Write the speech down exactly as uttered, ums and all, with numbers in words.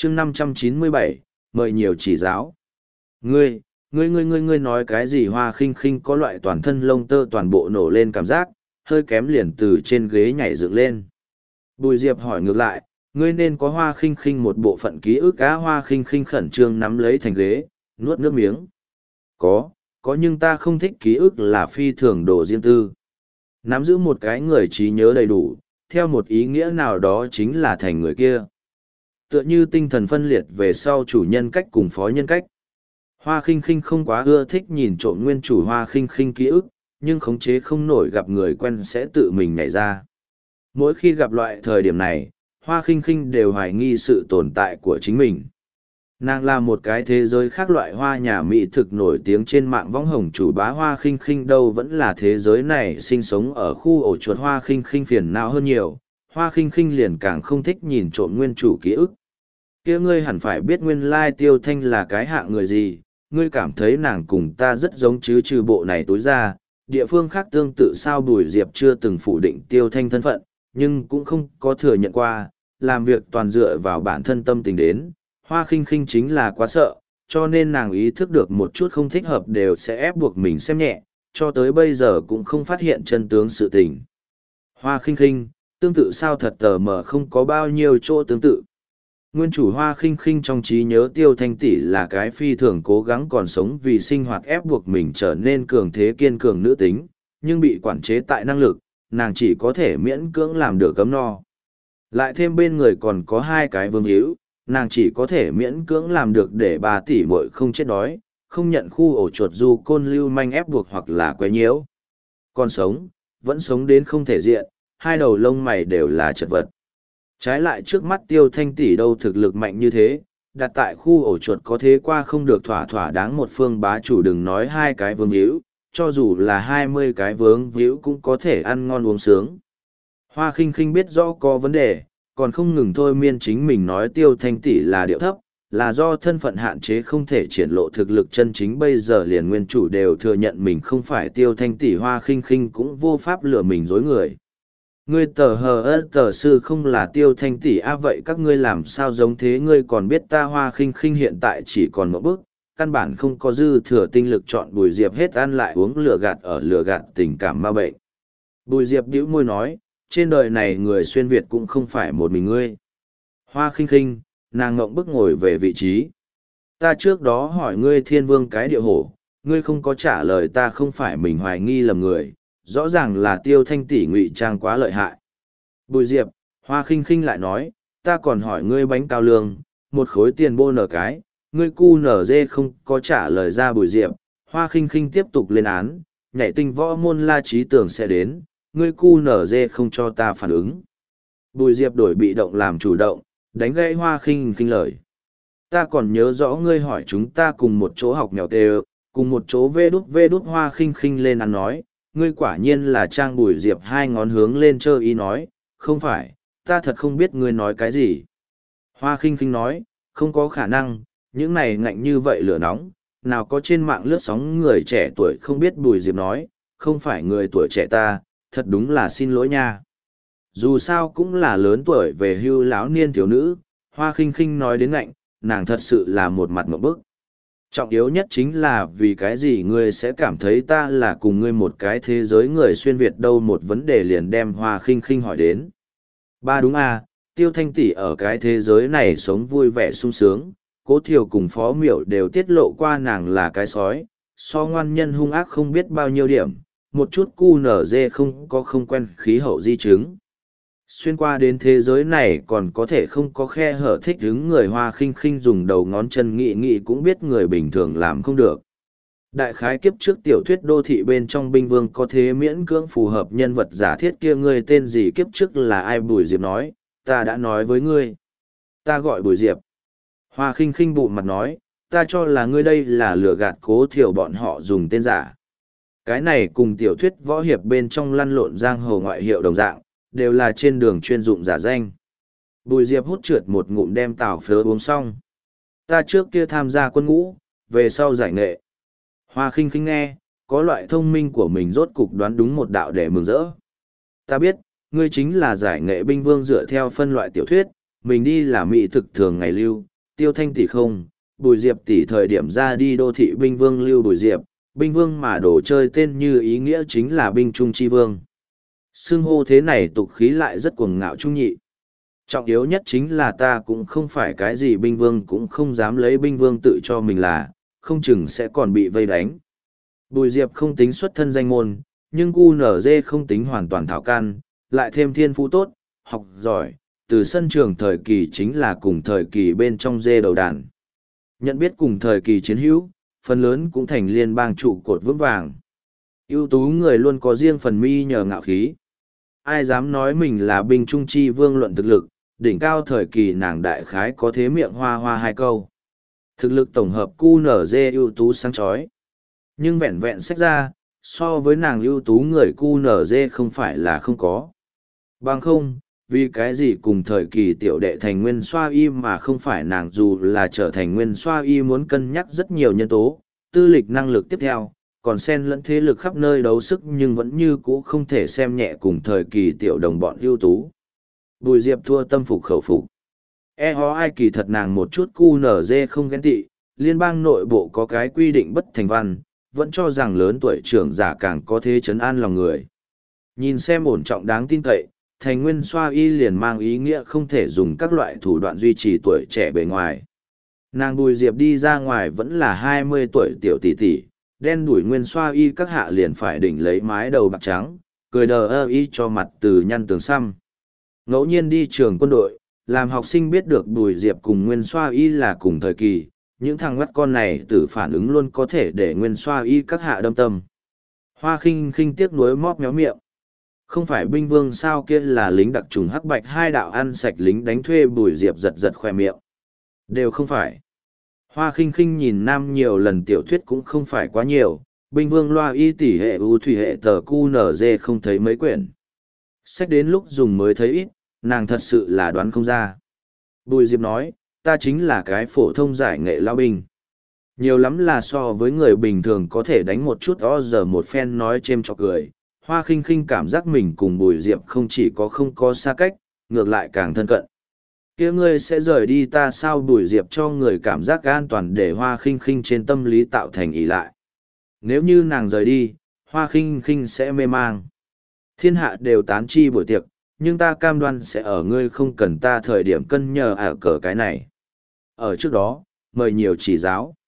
chương năm trăm chín mươi bảy, mời nhiều chỉ giáo. Ngươi, ngươi ngươi ngươi ngươi nói cái gì? Hoa khinh khinh có loại toàn thân lông tơ toàn bộ nổ lên cảm giác, hơi kém liền từ trên ghế nhảy dựng lên. Bùi Diệp hỏi ngược lại, ngươi nên có Hoa khinh khinh một bộ phận ký ức á? Hoa khinh khinh khẩn trương nắm lấy thành ghế, nuốt nước miếng. Có, có nhưng ta không thích ký ức là phi thường đồ riêng tư. Nắm giữ một cái người trí nhớ đầy đủ, theo một ý nghĩa nào đó chính là thành người kia. Tựa như tinh thần phân liệt về sau chủ nhân cách cùng phó nhân cách. Hoa khinh khinh không quá ưa thích nhìn trộm nguyên chủ Hoa khinh khinh ký ức, nhưng khống chế không nổi gặp người quen sẽ tự mình nhảy ra. Mỗi khi gặp loại thời điểm này, Hoa khinh khinh đều hoài nghi sự tồn tại của chính mình. Nàng là một cái thế giới khác loại hoa nhà mỹ thực nổi tiếng trên mạng võng hồng chủ bá. Hoa khinh khinh đâu vẫn là thế giới này sinh sống ở khu ổ chuột. Hoa khinh khinh phiền não hơn nhiều, Hoa khinh khinh liền càng không thích nhìn trộm nguyên chủ ký ức. Kia ngươi hẳn phải biết nguyên lai Tiêu Thanh là cái hạng người gì, ngươi cảm thấy nàng cùng ta rất giống chứ? Trừ bộ này tối ra, địa phương khác tương tự sao? Bùi Diệp chưa từng phủ định Tiêu Thanh thân phận, nhưng cũng không có thừa nhận qua, làm việc toàn dựa vào bản thân tâm tình đến. Hoa khinh khinh chính là quá sợ, cho nên nàng ý thức được một chút không thích hợp đều sẽ ép buộc mình xem nhẹ, cho tới bây giờ cũng không phát hiện chân tướng sự tình. Hoa khinh khinh, tương tự sao? Thật tờ mờ không có bao nhiêu chỗ tương tự. Nguyên chủ Hoa khinh khinh trong trí nhớ Tiêu Thanh tỷ là cái phi thường cố gắng còn sống vì sinh hoạt ép buộc mình trở nên cường thế kiên cường nữ tính, nhưng bị quản chế tại năng lực, nàng chỉ có thể miễn cưỡng làm được cấm no. Lại thêm bên người còn có hai cái vương hữu, nàng chỉ có thể miễn cưỡng làm được để bà tỷ muội không chết đói, không nhận khu ổ chuột du côn lưu manh ép buộc hoặc là quấy nhiễu. Còn sống, vẫn sống đến không thể diện, hai đầu lông mày đều là chật vật. Trái lại trước mắt Tiêu Thanh tỷ đâu thực lực mạnh như thế, đặt tại khu ổ chuột có thế qua không được thỏa thỏa đáng một phương bá chủ, đừng nói hai cái vương hữu, cho dù là hai mươi cái vướng víu cũng có thể ăn ngon uống sướng. Hoa khinh khinh biết rõ có vấn đề, còn không ngừng thôi miên chính mình nói Tiêu Thanh tỷ là điệu thấp, là do thân phận hạn chế không thể triển lộ thực lực chân chính. Bây giờ liền nguyên chủ đều thừa nhận mình không phải Tiêu Thanh tỷ, Hoa khinh khinh cũng vô pháp lừa mình dối người. Ngươi tờ hờ ớt tờ sư không là Tiêu Thanh tỷ a? Vậy các ngươi làm sao giống thế? Ngươi còn biết ta? Hoa khinh khinh hiện tại chỉ còn một bước, căn bản không có dư thừa tinh lực chọn Bùi Diệp hết ăn lại uống, lừa gạt ở lừa gạt tình cảm ma bệnh. Bùi Diệp bĩu môi nói, trên đời này người xuyên Việt cũng không phải một mình ngươi. Hoa khinh khinh, nàng ngộng bức ngồi về vị trí. Ta trước đó hỏi ngươi Thiên Vương cái địa hổ, ngươi không có trả lời ta. Không phải mình hoài nghi lầm người, rõ ràng là Tiêu Thanh tỷ ngụy trang quá lợi hại. Bùi Diệp, Hoa khinh khinh lại nói, ta còn hỏi ngươi bánh cao lương, một khối tiền bô nở cái, ngươi cu nở dê không có trả lời ra. Bùi Diệp, Hoa khinh khinh tiếp tục lên án, nhảy tinh võ môn La Trí Tưởng sẽ đến, ngươi cu nở dê không cho ta phản ứng. Bùi Diệp đổi bị động làm chủ động, đánh gãy Hoa khinh khinh lời. Ta còn nhớ rõ ngươi hỏi chúng ta cùng một chỗ học mèo tê, cùng một chỗ vê đút vê đút. Hoa khinh khinh lên ăn nói, ngươi quả nhiên là trang. Bùi Diệp hai ngón hướng lên chơ ý nói, không phải, ta thật không biết ngươi nói cái gì. Hoa khinh khinh nói, không có khả năng, những này ngạnh như vậy lửa nóng, nào có trên mạng lướt sóng người trẻ tuổi không biết. Bùi Diệp nói, không phải người tuổi trẻ ta, thật đúng là xin lỗi nha. Dù sao cũng là lớn tuổi về hưu lão niên thiếu nữ. Hoa khinh khinh nói đến ngạnh, nàng thật sự là một mặt ngộp bức. Trọng yếu nhất chính là vì cái gì ngươi sẽ cảm thấy ta là cùng ngươi một cái thế giới người xuyên Việt đâu? Một vấn đề liền đem Hoa khinh khinh hỏi đến. Ba đúng à, Tiêu Thanh tỷ ở cái thế giới này sống vui vẻ sung sướng, Cố Thiều cùng Phó Miểu đều tiết lộ qua nàng là cái sói, so ngoan nhân hung ác không biết bao nhiêu điểm, một chút cu nở dê không có không quen khí hậu di chứng. Xuyên qua đến thế giới này còn có thể không có khe hở thích hứng người. Hoa khinh khinh dùng đầu ngón chân nghị nghị cũng biết người bình thường làm không được. Đại khái kiếp trước tiểu thuyết đô thị bên trong binh vương có thế miễn cưỡng phù hợp nhân vật giả thiết kia. Ngươi tên gì kiếp trước là ai? Bùi Diệp nói, ta đã nói với ngươi. Ta gọi Bùi Diệp. Hoa khinh khinh bụng mặt nói, ta cho là ngươi đây là lừa gạt Cố Thiều bọn họ dùng tên giả. Cái này cùng tiểu thuyết võ hiệp bên trong lăn lộn giang hồ ngoại hiệu đồng dạng, đều là trên đường chuyên dụng giả danh. Bùi Diệp hút trượt một ngụm đem tàu phớ uống xong. Ta trước kia tham gia quân ngũ, về sau giải nghệ. Hoa khinh khinh nghe, có loại thông minh của mình rốt cục đoán đúng một đạo để mừng rỡ. Ta biết, ngươi chính là giải nghệ binh vương dựa theo phân loại tiểu thuyết, mình đi là mỹ thực thường ngày lưu, Tiêu Thanh tỷ không, Bùi Diệp tỷ thời điểm ra đi đô thị binh vương Lưu Bùi Diệp, binh vương mà đồ chơi tên như ý nghĩa chính là binh trung chi vương. Xưng hô thế này tục khí lại rất cuồng ngạo trung nhị. Trọng yếu nhất chính là ta cũng không phải cái gì binh vương cũng không dám lấy binh vương tự cho mình là, không chừng sẽ còn bị vây đánh. Bùi Diệp không tính xuất thân danh môn, nhưng cu nở dê không tính hoàn toàn thảo can, lại thêm thiên phú tốt, học giỏi, từ sân trường thời kỳ chính là cùng thời kỳ bên trong dê đầu đàn. Nhận biết cùng thời kỳ chiến hữu, phần lớn cũng thành liên bang trụ cột vững vàng. Ưu tú người luôn có riêng phần mi nhờ ngạo khí. Ai dám nói mình là binh trung chi vương luận thực lực, đỉnh cao thời kỳ nàng đại khái có thế miệng hoa hoa hai câu. Thực lực tổng hợp cu nở dê ưu tú sáng chói. Nhưng vẹn vẹn xét ra, so với nàng ưu tú người cu nở dê không phải là không có. Bằng không, vì cái gì cùng thời kỳ tiểu đệ thành nguyên xoa y mà không phải nàng dù là trở thành nguyên xoa y muốn cân nhắc rất nhiều nhân tố, tư lịch năng lực tiếp theo, còn xen lẫn thế lực khắp nơi đấu sức nhưng vẫn như cũ không thể xem nhẹ cùng thời kỳ tiểu đồng bọn ưu tú. Bùi Diệp thua tâm phục khẩu phục. E ho ai kỳ thật nàng một chút cu nở dê không ghen tị, liên bang nội bộ có cái quy định bất thành văn, vẫn cho rằng lớn tuổi trưởng giả càng có thế chấn an lòng người. Nhìn xem ổn trọng đáng tin cậy, thành nguyên xoa y liền mang ý nghĩa không thể dùng các loại thủ đoạn duy trì tuổi trẻ bề ngoài. Nàng Bùi Diệp đi ra ngoài vẫn là hai mươi tuổi tiểu tỷ tỷ, đen đuổi nguyên xoa y các hạ liền phải đỉnh lấy mái đầu bạc trắng, cười đờ ơ y cho mặt từ nhăn tường xăm. Ngẫu nhiên đi trường quân đội, làm học sinh biết được Bùi Diệp cùng nguyên xoa y là cùng thời kỳ, những thằng ngắt con này từ phản ứng luôn có thể để nguyên xoa y các hạ đâm tâm. Hoa khinh khinh tiếc nuối móp méo miệng. Không phải binh vương sao kia là lính đặc trùng hắc bạch hai đạo ăn sạch lính đánh thuê Bùi Diệp giật giật khoe miệng. Đều không phải. Hoa khinh khinh nhìn nam nhiều lần tiểu thuyết cũng không phải quá nhiều, binh vương loa y tỷ hệ ưu thủy hệ tờ cu nở dê không thấy mấy quyển. Sách đến lúc dùng mới thấy ít, nàng thật sự là đoán không ra. Bùi Diệp nói, ta chính là cái phổ thông giải nghệ lao binh. Nhiều lắm là so với người bình thường có thể đánh một chút o giờ một phen nói chêm chọc cười. Hoa khinh khinh cảm giác mình cùng Bùi Diệp không chỉ có không có xa cách, ngược lại càng thân cận. Kia ngươi sẽ rời đi ta sao? Bùi Diệp cho người cảm giác an toàn để Hoa khinh khinh trên tâm lý tạo thành ỷ lại. Nếu như nàng rời đi, Hoa khinh khinh sẽ mê mang. Thiên hạ đều tán chi buổi tiệc, nhưng ta cam đoan sẽ ở ngươi không cần ta thời điểm cân nhờ ở cờ cái này. Ở trước đó, mời nhiều chỉ giáo.